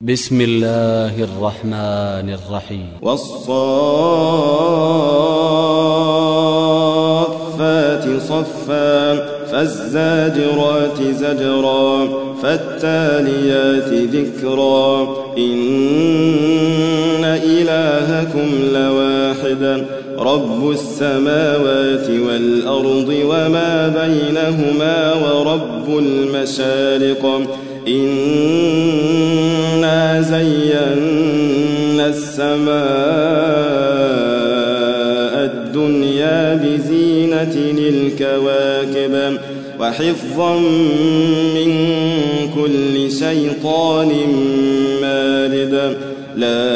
بسم الله الرحمن الرحيم. والصافات صفا فالزاجرات زجرا فالتاليات ذكرا إن إلهكم لواحد رب السماوات والأرض وما بينهما ورب المشارق إنا زينا السماء الدنيا بزينة الكواكب وحفظا من كل شيطان مارد لا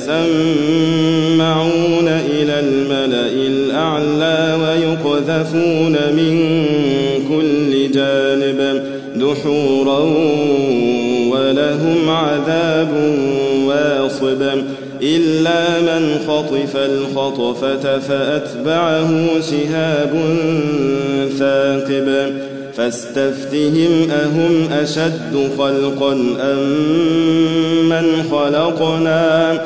يسمعون إلى الملأ الأعلى ويقذفون من كل جانب دحورا ولهم عذاب واصب إلا من خطف الخطفة فأتبعه شهاب ثاقب فاستفتهم أهم أشد خلقا أم من خلقنا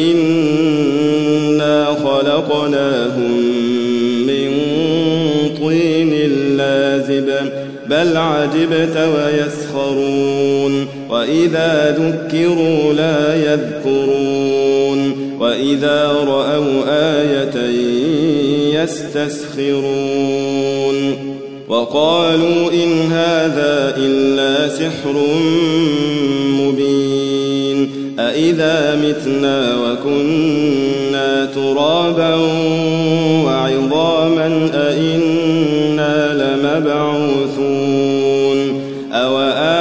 إنا خلقناهم من طين لازب بل عجبت ويسخرون وإذا ذكروا لا يذكرون وإذا رأوا آية يستسخرون وقالوا إن هذا إلا سحر مبين أإذا متنا وكنا ترابا وعظاما أإنا لمبعوثون أو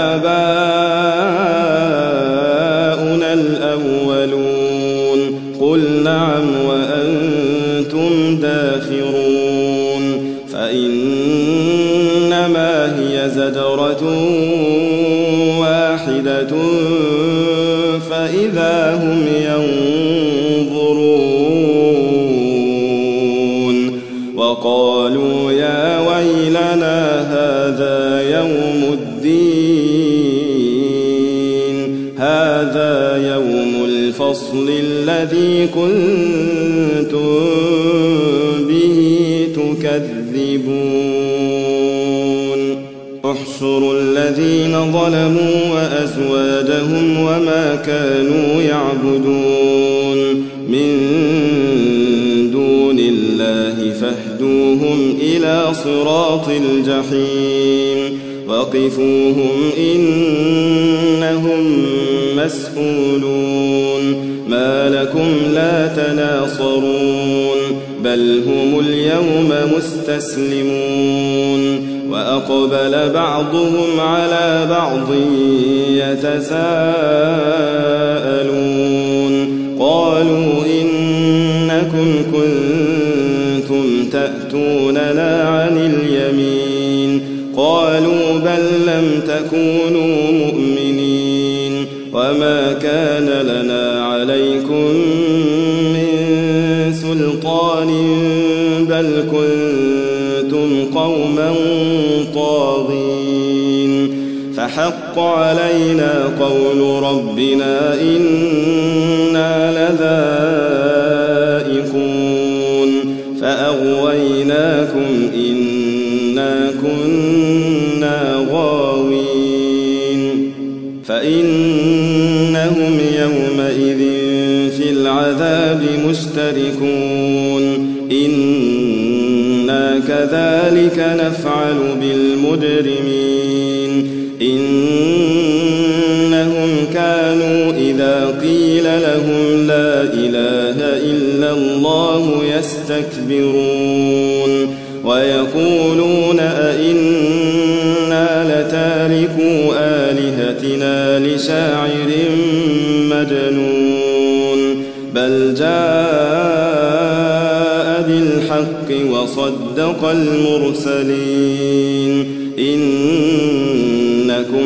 آباؤنا الأولون قل نعم وأنتم داخرون فإنما هي زجرة واحدة فإذا هم ينظرون وقالوا يا ويلنا هذا يوم الدين هذا يوم الفصل الذي كنتم به تكذبون احشروا الذين ظلموا وأزواجهم وما كانوا يعبدون من دون الله فاهدوهم إلى صراط الجحيم وقفوهم إنهم مسؤولون ما لكم لا تناصرون بل هم اليوم مستسلمون وأقبل بعضهم على بعض يتساءلون قالوا إنكم كنتم تأتوننا عن اليمين قالوا بل لم تكونوا مؤمنين وما كان لنا عليكم من سلطان بل كنتم قوما طاغين فحق علينا قول ربنا إنا لذائقون فأغويناكم إنا كنا غاوين فإنهم يومئذ في العذاب مشتركون إنا كذلك نفعل بالمجرمين إنهم كانوا إذا قيل لهم لا إله إلا الله يستكبرون ويقولون أئنا لتاركو آلهتنا لشاعر مجنون بل جاء بالحق وصدق المرسلين إنكم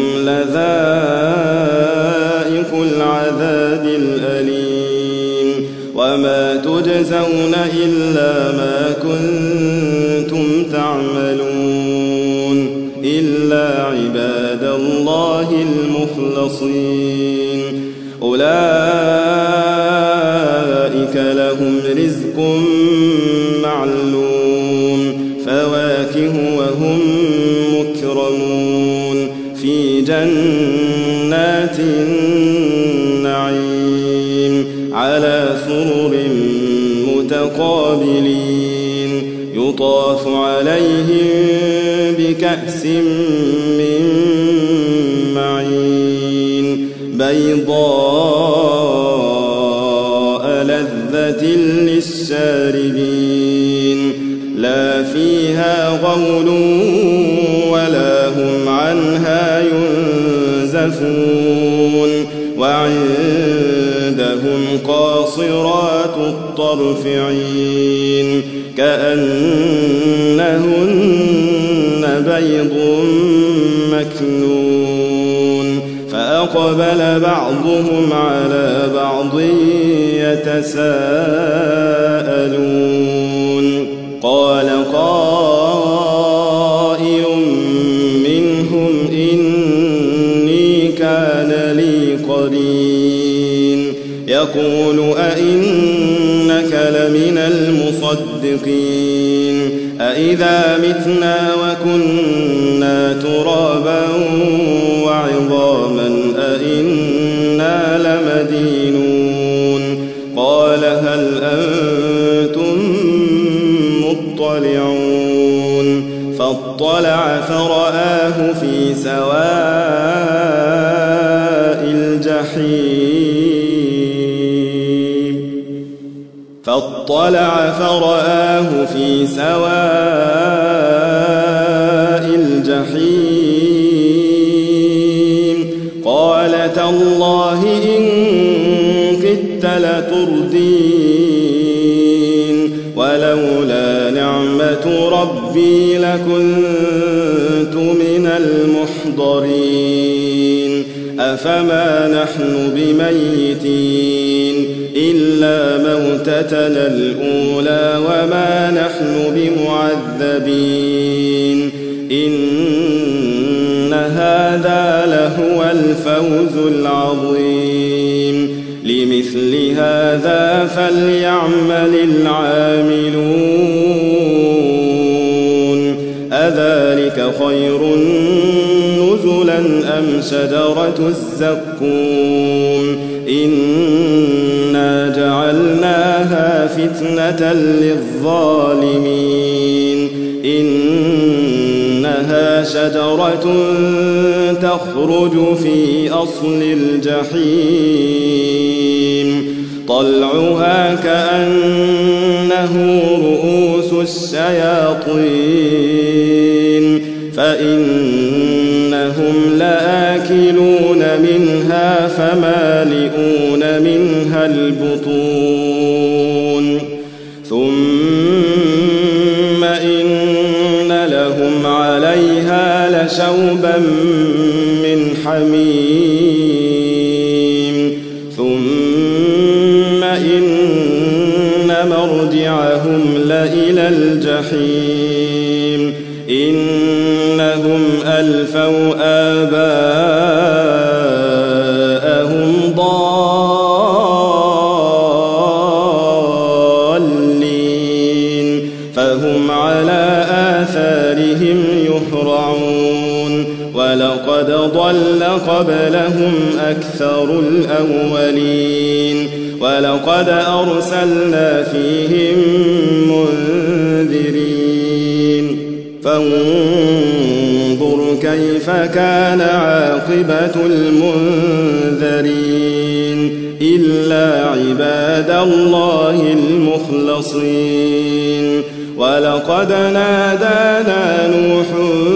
لذائق العذاب الأليم وما تجزون إلا ما كنتم تعملون إلا عباد الله المخلصين أولئك لهم رزق معلوم فواكه وهم مكرمون في جنات النعيم على سرر متقابلين يطاف عليهم بكأس من معين بيضاء لذة للشاربين لا فيها غول ولا هم عنها ينزفون وعندهم قاصرات الطرف عين كأنهن بيض مكنون فأقبل بعضهم على بعض يتساءلون قال قائل منهم إني كان لي قرين يقول أئنك لمن المصدقين أئذا متنا وكنا ترابا وعظاما أئنا لمدينون قال هل أنتم مطلعون فاطلع فرآه في سواء الجحيم قال تالله إن كدت لتردين ولولا نعمة ربي لكنت من المحضرين أفما نحن بميتين إلا موتتنا الأولى وما نحن بمعذبين إن هذا لهو الفوز العظيم لمثل هذا فليعمل العاملون أذلك خير نزلا أم شجرة الزقوم إنا جعلناها فتنة للظالمين إنها شجرة تخرج في أصل الجحيم طلعها كأنه رؤوس الشياطين فإنهم لآكلون منها فمالئون منها البطون ثم إن لهم عليها لشوبا من حميم ثم إن مرجعهم لإلى الجحيم إنهم ألفوا آباءهم ضالين فهم على آثارهم يهرعون ولقد ضل قبلهم أكثر الأولين ولقد أرسلنا فيهم منذرين فانظر كيف كان عاقبة المنذرين إلا عباد الله المخلصين ولقد نادانا نوح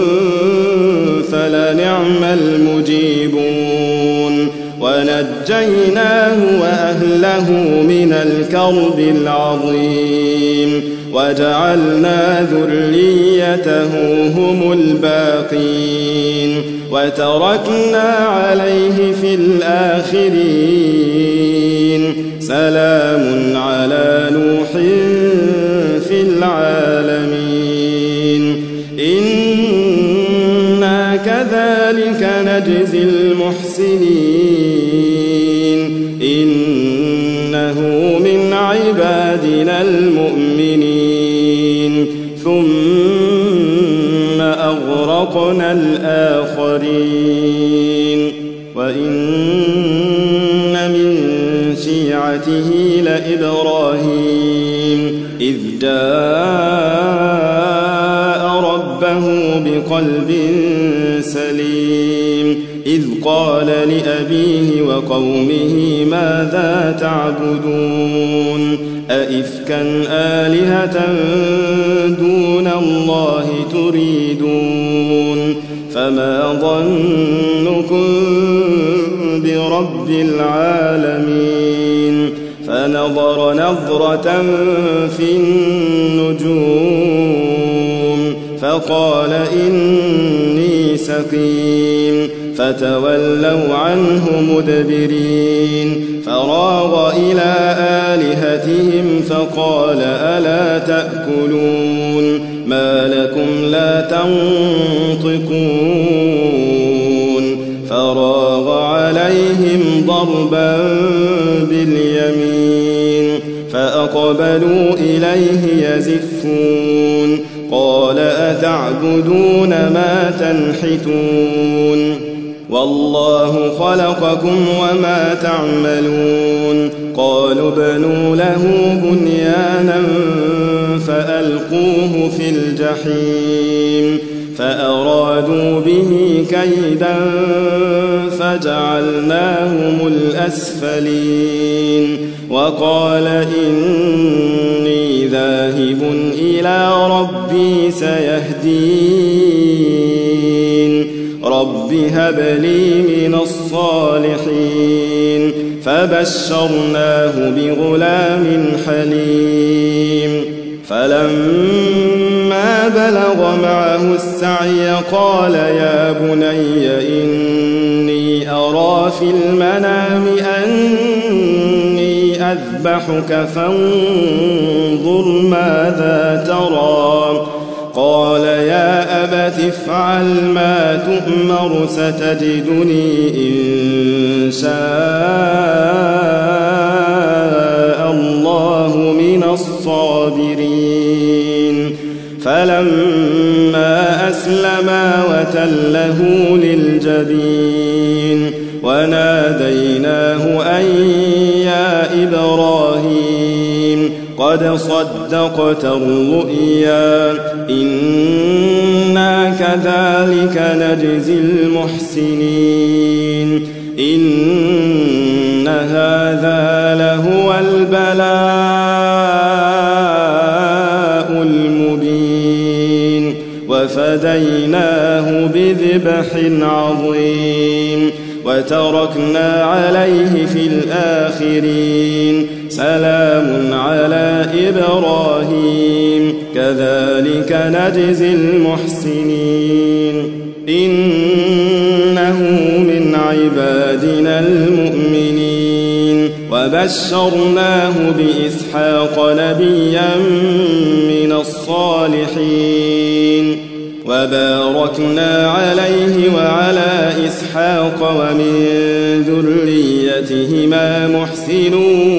فلنعم المجيبون ونجيناه وأهله من الكرب العظيم وجعلنا ذريته هم الباقين وتركنا عليه في الآخرين سلام على نوح في العالمين إنا كذلك نجزي المحسنين إنه من عبادنا المؤمنين ثم أغرقنا الآخرين وإن من شيعته لإبراهيم إذ جاء ربه بقلب سليم إذ قال لأبيه وقومه ماذا تعبدون أئفكا آلهة دون الله تريدون فما ظنكم برب العالمين فنظر نظرة في النجوم فقال إني سقيم فتولوا عنه مدبرين فراغ إلى آلهتهم فقال ألا تأكلون ما لكم لا تنطقون فراغ عليهم ضربا باليمين فأقبلوا إليه يزفون قال أتعبدون ما تنحتون والله خلقكم وما تعملون قالوا ابنوا له بنيانا فألقوه في الجحيم فأرادوا به كيدا فجعلناهم الأسفلين وقال إني ذاهب إلى ربي سيهدين رب هب لي من الصالحين فبشرناه بغلام حليم فلما بلغ معه السعي قال يا بني إني أرى في المنام أني أذبحك فانظر ماذا ترى قال يا أبت افعل ما تؤمر ستجدني إن شاء الله من الصابرين فلما أسلما وتله للجبين وناديناه أن يا إبراهيم قد صدقت الرؤيا إنا كذلك نجزي المحسنين إن هذا لهو البلاء المبين وفديناه بذبح عظيم وتركنا عليه في الآخرين سلام على إبراهيم كذلك نجزي المحسنين إنه من عبادنا المؤمنين وبشرناه بإسحاق نبيا من الصالحين وباركنا عليه وعلى إسحاق ومن ذريتهما محسن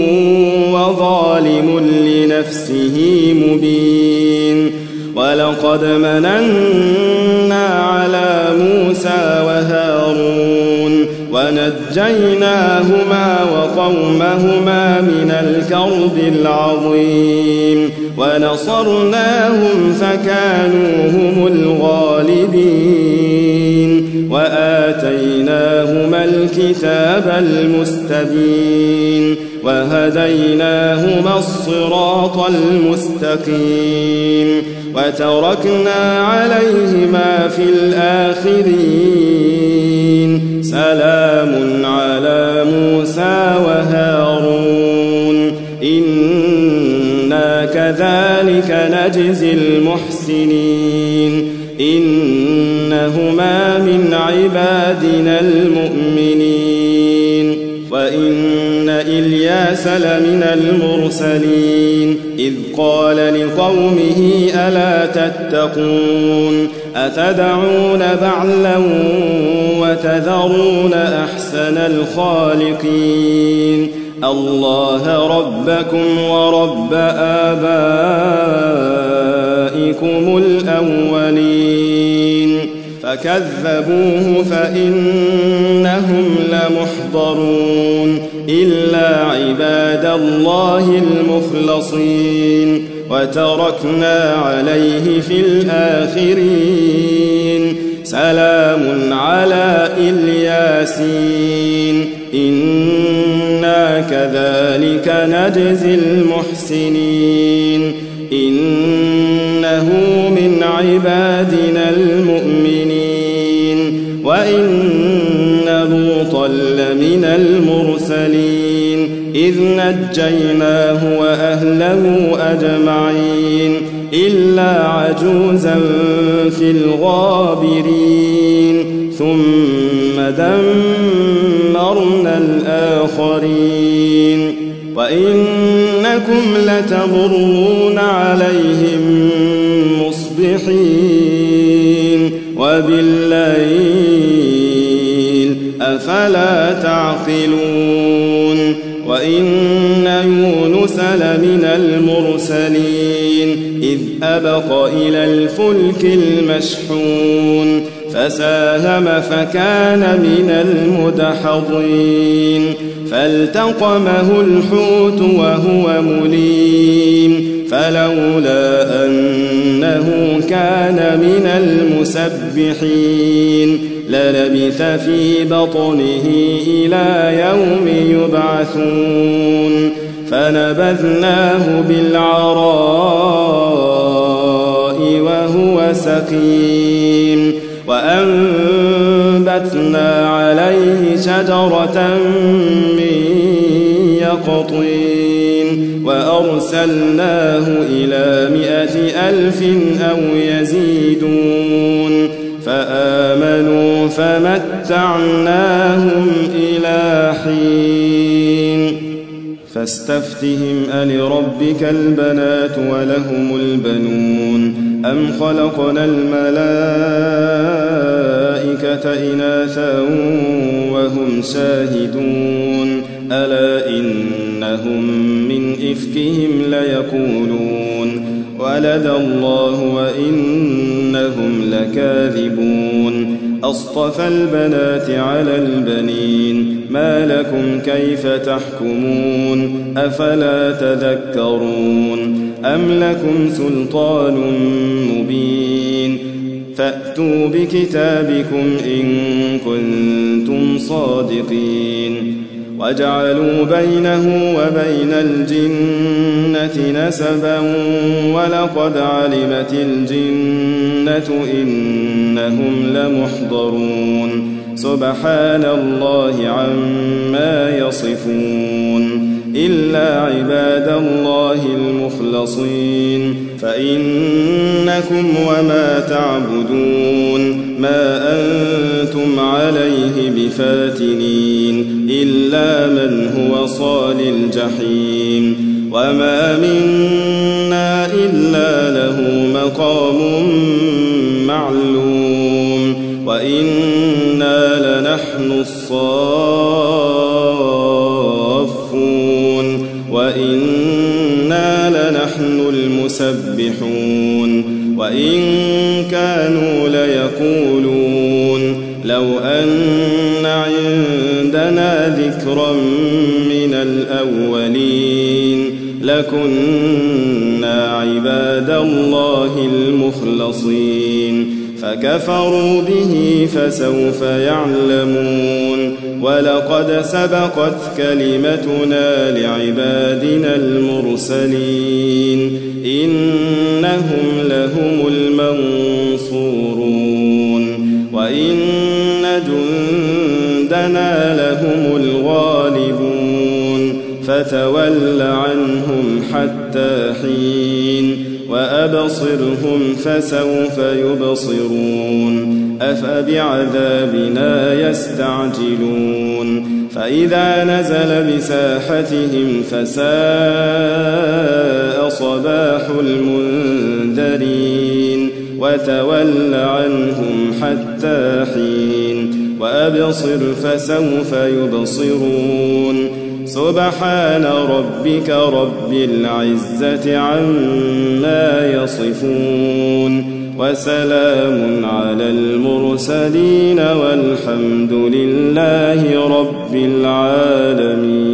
وظالم لنفسه مبين ولقد مننا على موسى وهارون ونجيناهما وقومهما من الكرب العظيم ونصرناهم فكانوا هم الغالبين وآتيناهما الكتاب المستبين وهديناهما الصراط المستقيم وتركنا عليهما في الآخرين سلام على موسى وهارون إنا كذلك نجزي المحسنين إنهما من عبادنا المؤمنين وإن إلياس لمن المرسلين إذ قال لقومه ألا تتقون أتدعون بعلا وتذرون أحسن الخالقين الله ربكم ورب آبائكم الأولين فكذبوه فإنهم لمحضرون إلا عباد الله المخلصين وتركنا عليه في الآخرين سلام على الياسين إنا كذلك نجزي المحسنين إنه من عبادنا المؤمنين وإن لوطا لمن المرسلين إذ نجيناه وأهله أجمعين إلا عجوزا في الغابرين ثم دمرنا الآخرين وإنكم لتمرون عليهم مصبحين وبالليل أفلا تعقلون وإن يونس لمن المرسلين إذ أبق إلى الفلك المشحون فساهم فكان من المدحضين فالتقمه الحوت وهو مليم فلولا أنه كان من المسبحين للبث في بطنه إلى يوم يبعثون فنبذناه بالعراء وهو سقيم وأنبتنا عليه شجرة من يقطين وأرسلناه إلى 100,000 أو يزيدون فآمنوا فمتعناهم إلى حين فاستفتهم ألربك البنات ولهم البنون أم خلقنا الملائكة إناثا وهم شاهدون ألا إنهم من إفكهم ليقولون ولد الله وإنهم لكاذبون أصطفى البنات على البنين ما لكم كيف تحكمون أفلا تذكرون أم لكم سلطان مبين فأتوا بكتابكم إن كنتم صادقين وجعلوا بينه وبين الجنة نسبا ولقد علمت الجنة إنهم لمحضرون سبحان الله عما يصفون إلا عباد الله المخلصين فإنكم وما تعبدون ما أنتم عليه بفاتنين إلا من هو صال الجحيم وما منا إلا له مقام معلوم وإنا لنحن الصافون وإنا لنحن المسبحون وإن كانوا ليقولون لو أن عندنا ذكرا من الأولين لكنا عباد الله المخلصين فكفروا به فسوف يعلمون ولقد سبقت كلمتنا لعبادنا المرسلين إنهم لهم المنصورون وإن جندنا لهم الغالبون فتول عنهم حتى حين وأبصرهم فسوف يبصرون أفبعذابنا يستعجلون فإذا نزل بساحتهم فساء صباح المنذرين وتول عنهم حتى حين وأبصر فسوف يبصرون سبحان ربك رب العزة عما يصفون وسلام على المرسلين والحمد لله رب العالمين.